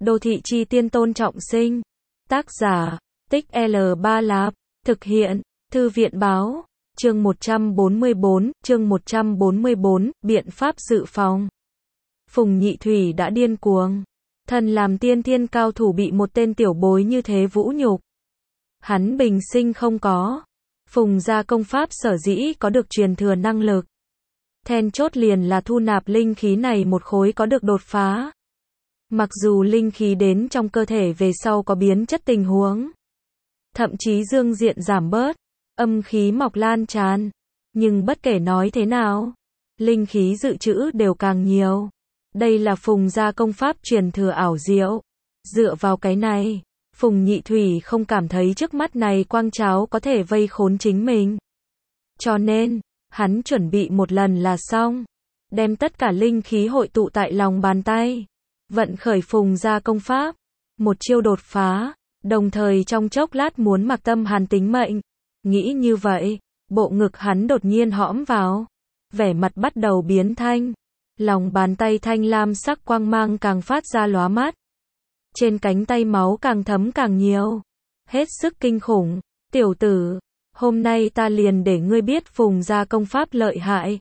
Đô thị chi tiên Tôn Trọng Sinh. Tác giả, Tích L3 Lạp. Thực hiện, Thư viện báo. Chương 144, biện pháp dự phòng. Phùng Nhị Thủy đã điên cuồng. Thần làm tiên thiên cao thủ bị một tên tiểu bối như thế vũ nhục. Hắn bình sinh không có. Phùng gia công pháp sở dĩ có được truyền thừa năng lực. Then chốt liền là thu nạp linh khí này một khối có được đột phá. Mặc dù linh khí đến trong cơ thể về sau có biến chất tình huống. Thậm chí dương diện giảm bớt, âm khí mọc lan tràn. Nhưng bất kể nói thế nào, linh khí dự trữ đều càng nhiều. Đây là Phùng gia công pháp truyền thừa ảo diệu. Dựa vào cái này, Phùng Nhị Thủy không cảm thấy trước mắt này quang cháo có thể vây khốn chính mình. Cho nên, hắn chuẩn bị một lần là xong. Đem tất cả linh khí hội tụ tại lòng bàn tay. Vận khởi Phùng gia công pháp. Một chiêu đột phá. Đồng thời trong chốc lát muốn Mạc Tâm Hàn tính mệnh. Nghĩ như vậy, bộ ngực hắn đột nhiên hõm vào. Vẻ mặt bắt đầu biến thanh. Lòng bàn tay thanh lam sắc quang mang càng phát ra lóa mắt. Trên cánh tay máu càng thấm càng nhiều. Hết sức kinh khủng. Tiểu tử, hôm nay ta liền để ngươi biết Phùng gia công pháp lợi hại.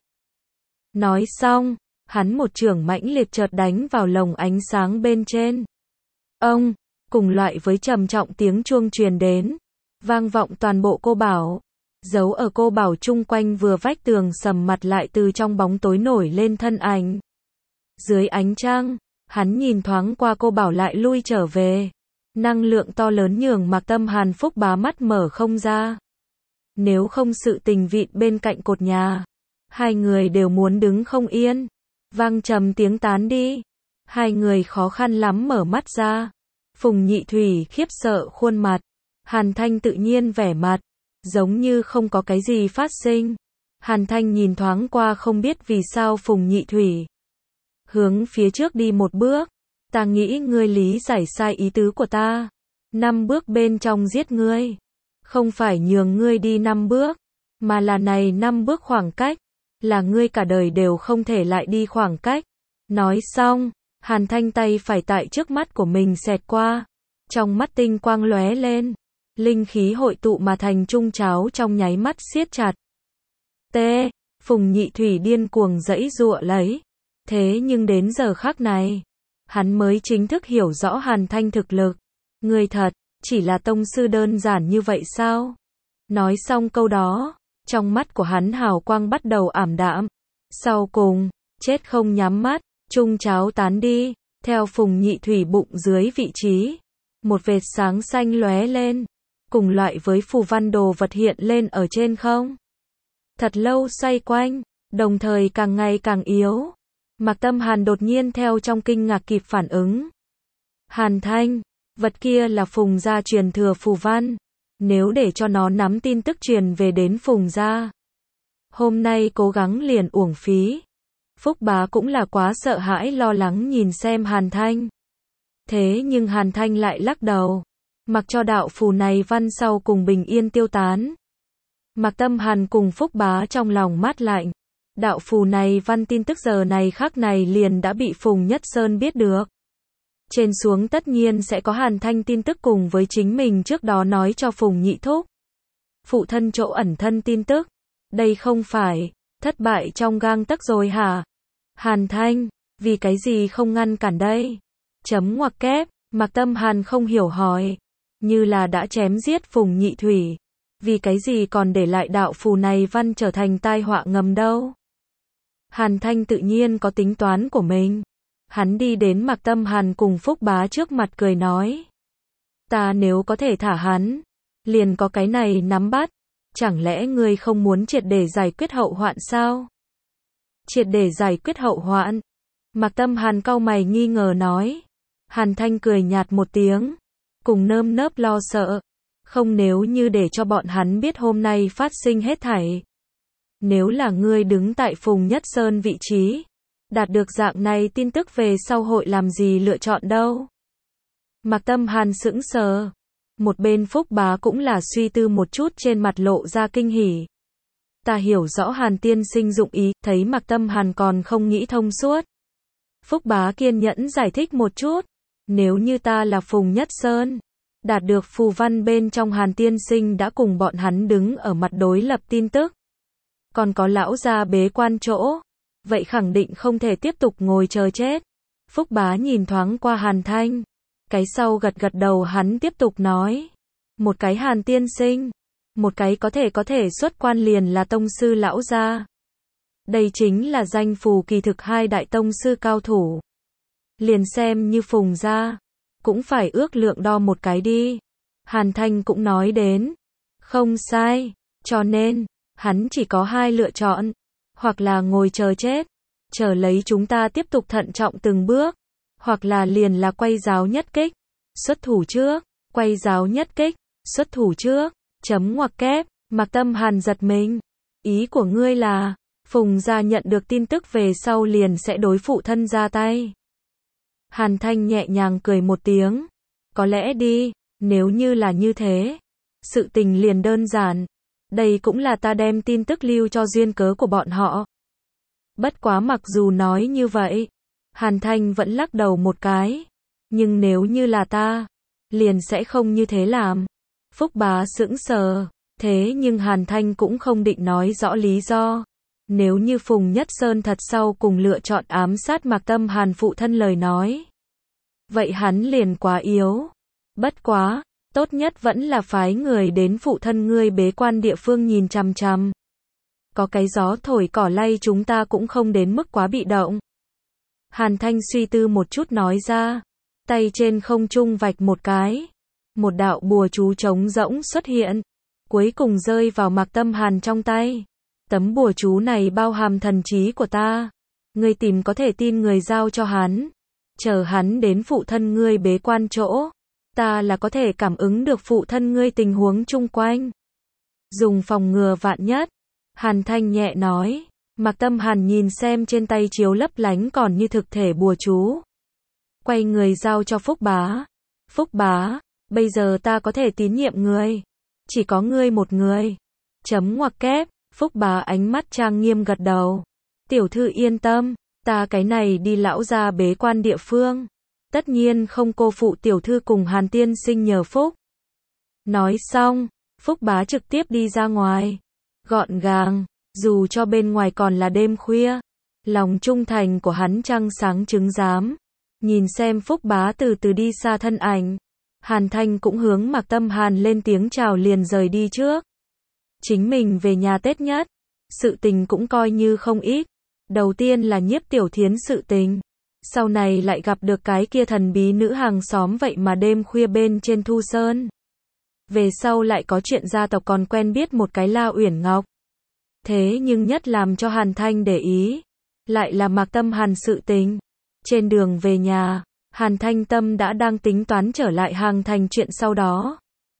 Nói xong, hắn một chưởng mãnh liệt chợt đánh vào lồng ánh sáng bên trên. Ông, cùng loại với trầm trọng tiếng chuông truyền đến, vang vọng toàn bộ cô bảo. Giấu ở cô bảo chung quanh vừa vách tường sầm mặt lại từ trong bóng tối nổi lên thân ảnh. Dưới ánh trăng, hắn nhìn thoáng qua cô bảo lại lui trở về. Năng lượng to lớn nhường Mạc Tâm Hàn Phúc Bá mắt mở không ra. Nếu không sự tình vịn bên cạnh cột nhà, hai người đều muốn đứng không yên. Vang trầm tiếng tán đi. Hai người khó khăn lắm mở mắt ra. Phùng Nhị Thủy khiếp sợ khuôn mặt. Hàn Thanh tự nhiên vẻ mặt, giống như không có cái gì phát sinh. Hàn Thanh nhìn thoáng qua không biết vì sao Phùng Nhị Thủy hướng phía trước đi một bước. Ta nghĩ ngươi lý giải sai ý tứ của ta. 5 bước bên trong giết ngươi. Không phải nhường ngươi đi 5 bước, mà là này 5 bước khoảng cách. Là ngươi cả đời đều không thể lại đi khoảng cách. Nói xong, Hàn Thanh tay phải tại trước mắt của mình xẹt qua. Trong mắt tinh quang lóe lên. Linh khí hội tụ mà thành chung cháo trong nháy mắt siết chặt. Phùng Nhị Thủy điên cuồng giãy giụa lấy. Thế nhưng đến giờ khắc này, hắn mới chính thức hiểu rõ Hàn Thanh thực lực. Người thật, chỉ là tông sư đơn giản như vậy sao? Nói xong câu đó, trong mắt của hắn hào quang bắt đầu ảm đạm. Sau cùng, chết không nhắm mắt, chung cháo tán đi, theo Phùng Nhị Thủy bụng dưới vị trí. Một vệt sáng xanh lóe lên, cùng loại với phù văn đồ vật hiện lên ở trên không. Thật lâu xoay quanh, đồng thời càng ngày càng yếu. Mạc Tâm Hàn đột nhiên theo trong kinh ngạc kịp phản ứng. Hàn Thanh, vật kia là Phùng gia truyền thừa phù văn. Nếu để cho nó nắm tin tức truyền về đến Phùng gia, hôm nay cố gắng liền uổng phí. Phúc Bá cũng là quá sợ hãi lo lắng nhìn xem Hàn Thanh. Thế nhưng Hàn Thanh lại lắc đầu. Mặc cho đạo phù này văn sau cùng bình yên tiêu tán. Mạc Tâm Hàn cùng Phúc Bá trong lòng mát lạnh. Đạo phù này văn tin tức giờ này khắc này liền đã bị Phùng Nhất Sơn biết được. Trên xuống tất nhiên sẽ có Hàn Thanh tin tức cùng với chính mình trước đó nói cho Phùng Nhị Thúc. Phụ thân chỗ ẩn thân tin tức. Đây không phải thất bại trong gang tấc rồi hả? Hàn Thanh, vì cái gì không ngăn cản đây? Chấm ngoặc kép, Mạc Tâm Hàn không hiểu hỏi. Như là đã chém giết Phùng Nhị Thủy. Vì cái gì còn để lại đạo phù này văn trở thành tai họa ngầm đâu? Hàn Thanh tự nhiên có tính toán của mình. Hắn đi đến Mạc Tâm Hàn cùng Phúc Bá trước mặt cười nói. Ta nếu có thể thả hắn, liền có cái này nắm bắt. Chẳng lẽ ngươi không muốn triệt để giải quyết hậu hoạn sao? Triệt để giải quyết hậu hoạn? Mạc Tâm Hàn cau mày nghi ngờ nói. Hàn Thanh cười nhạt một tiếng, cùng nơm nớp lo sợ. Không, nếu như để cho bọn hắn biết hôm nay phát sinh hết thảy. Nếu là ngươi đứng tại Phùng Nhất Sơn vị trí, đạt được dạng này tin tức về sau hội làm gì lựa chọn đâu? Mạc Tâm Hàn sững sờ. Một bên Phúc Bá cũng là suy tư một chút, trên mặt lộ ra kinh hỉ. Ta hiểu rõ Hàn tiên sinh dụng ý, thấy Mạc Tâm Hàn còn không nghĩ thông suốt. Phúc Bá kiên nhẫn giải thích một chút. Nếu như ta là Phùng Nhất Sơn, đạt được phù văn bên trong Hàn tiên sinh đã cùng bọn hắn đứng ở mặt đối lập tin tức. Còn có lão gia bế quan chỗ, vậy khẳng định không thể tiếp tục ngồi chờ chết. Phúc Bá nhìn thoáng qua Hàn Thanh, cái sau gật gật đầu, hắn tiếp tục nói. Một cái Hàn tiên sinh, một cái có thể xuất quan liền là tông sư lão gia. Đây chính là danh phù kỳ thực hai đại tông sư cao thủ. Liền xem như Phùng gia, cũng phải ước lượng đo một cái đi. Hàn Thanh cũng nói đến. Không sai, cho nên, hắn chỉ có hai lựa chọn. Hoặc là ngồi chờ chết, chờ lấy chúng ta tiếp tục thận trọng từng bước. Hoặc là liền là quay giáo nhất kích, xuất thủ trước, quay giáo nhất kích, xuất thủ trước, chấm ngoặc kép, Mạc Tâm Hàn giật mình. Ý của ngươi là, Phùng gia nhận được tin tức về sau liền sẽ đối phụ thân ra tay. Hàn Thanh nhẹ nhàng cười một tiếng. Có lẽ đi, nếu như là như thế, sự tình liền đơn giản. Đây cũng là ta đem tin tức lưu cho duyên cớ của bọn họ. Bất quá mặc dù nói như vậy, Hàn Thanh vẫn lắc đầu một cái. Nhưng nếu như là ta, liền sẽ không như thế làm. Phúc Bá sững sờ, thế nhưng Hàn Thanh cũng không định nói rõ lý do. Nếu như Phùng Nhất Sơn thật sau cùng lựa chọn ám sát Mạc Tâm Hàn phụ thân lời nói, vậy hắn liền quá yếu. Bất quá, tốt nhất vẫn là phái người đến phụ thân ngươi bế quan địa phương nhìn chằm chằm. Có cái gió thổi cỏ lay chúng ta cũng không đến mức quá bị động. Hàn Thanh suy tư một chút nói ra, tay trên không trung vạch một cái. Một đạo bùa chú trống rỗng xuất hiện, cuối cùng rơi vào Mạc Tâm Hàn trong tay. Tấm bùa chú này bao hàm thần trí của ta. Ngươi tìm có thể tin người giao cho hắn. Chờ hắn đến phụ thân ngươi bế quan chỗ. Ta là có thể cảm ứng được phụ thân ngươi tình huống chung quanh. Dùng phòng ngừa vạn nhất. Hàn Thanh nhẹ nói. Mạc Tâm Hàn nhìn xem trên tay chiếu lấp lánh còn như thực thể bùa chú. Quay người giao cho Phúc Bá. Phúc Bá, bây giờ ta có thể tín nhiệm ngươi. Chỉ có ngươi một người. Chấm ngoặc kép. Phúc Bá ánh mắt trang nghiêm gật đầu. Tiểu thư yên tâm, ta cái này đi lão gia bế quan địa phương. Tất nhiên không cô phụ tiểu thư cùng Hàn tiên sinh nhờ phúc. Nói xong, Phúc Bá trực tiếp đi ra ngoài. Gọn gàng, dù cho bên ngoài còn là đêm khuya. Lòng trung thành của hắn trăng sáng chứng giám. Nhìn xem Phúc Bá từ từ đi xa thân ảnh. Hàn Thanh cũng hướng Mạc Tâm Hàn lên tiếng chào liền rời đi trước. Chính mình về nhà Tết nhất, sự tình cũng coi như không ít. Đầu tiên là Nhiếp Tiểu Thiến sự tình, sau này lại gặp được cái kia thần bí nữ hàng xóm vậy mà đêm khuya bên trên Thu Sơn. Về sau lại có chuyện gia tộc còn quen biết một cái La Uyển Ngọc. Thế nhưng nhất làm cho Hàn Thanh để ý, lại là Mạc Tâm Hàn sự tình. Trên đường về nhà, Hàn Thanh tâm đã đang tính toán trở lại Hàng Thành chuyện sau đó.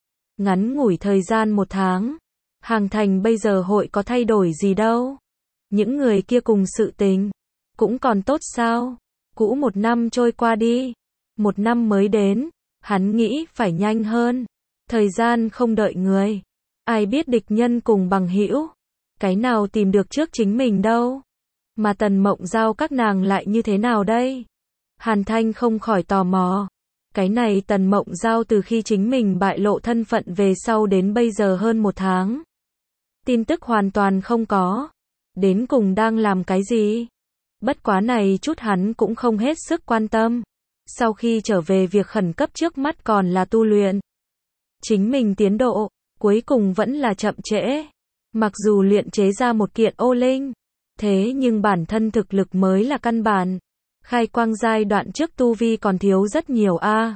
Ngắn ngủi thời gian 1 tháng. Hàng Thành bây giờ hội có thay đổi gì đâu. Những người kia cùng sự tình cũng còn tốt sao. Cũ 1 năm trôi qua đi. 1 năm mới đến. Hắn nghĩ phải nhanh hơn. Thời gian không đợi người. Ai biết địch nhân cùng bằng hữu. Cái nào tìm được trước chính mình đâu. Mà Tần Mộng Giao các nàng lại như thế nào đây? Hàn Thanh không khỏi tò mò. Cái này Tần Mộng Giao từ khi chính mình bại lộ thân phận về sau đến bây giờ hơn 1 tháng. Tin tức hoàn toàn không có. Đến cùng đang làm cái gì? Bất quá này chút hắn cũng không hết sức quan tâm. Sau khi trở về việc khẩn cấp trước mắt còn là tu luyện. Chính mình tiến độ, cuối cùng vẫn là chậm trễ. Mặc dù luyện chế ra một kiện ô linh, thế nhưng bản thân thực lực mới là căn bản. Khai quang giai đoạn trước tu vi còn thiếu rất nhiều a.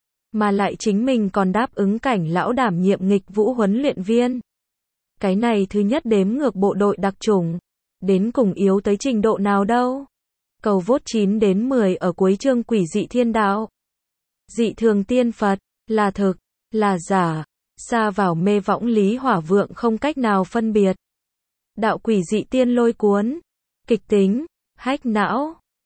Mà lại chính mình còn đáp ứng cảnh lão đảm nhiệm nghịch vũ huấn luyện viên. Cái này thứ nhất đếm ngược bộ đội đặc chủng. Đến cùng yếu tới trình độ nào đâu. Cầu vote 9 đến 10 ở cuối chương Quỷ dị thiên đạo. Dị thường tiên Phật, là thực, là giả. Xa vào mê võng Lý Hỏa Vượng không cách nào phân biệt. Đạo quỷ dị tiên lôi cuốn. Kịch tính, hách não.